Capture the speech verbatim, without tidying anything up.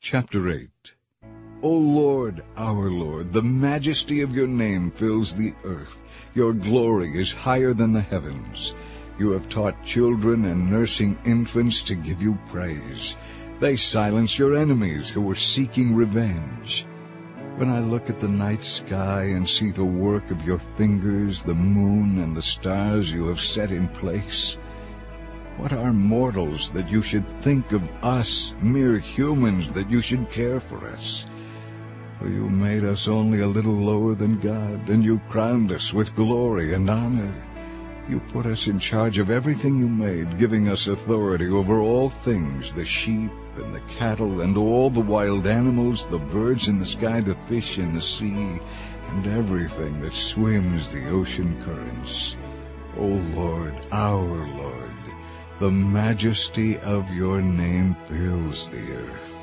Chapter eight. O Lord, our Lord, the majesty of your name fills the earth. Your glory is higher than the heavens. You have taught children and nursing infants to give you praise. They silence your enemies who were seeking revenge. When I look at the night sky and see the work of your fingers, the moon and the stars you have set in place, what are mortals that you should think of us, mere humans, that you should care for us? For you made us only a little lower than God, and you crowned us with glory and honor. You put us in charge of everything you made, giving us authority over all things, the sheep and the cattle and all the wild animals, the birds in the sky, the fish in the sea, and everything that swims the ocean currents. O Lord, our Lord, the majesty of your name fills the earth.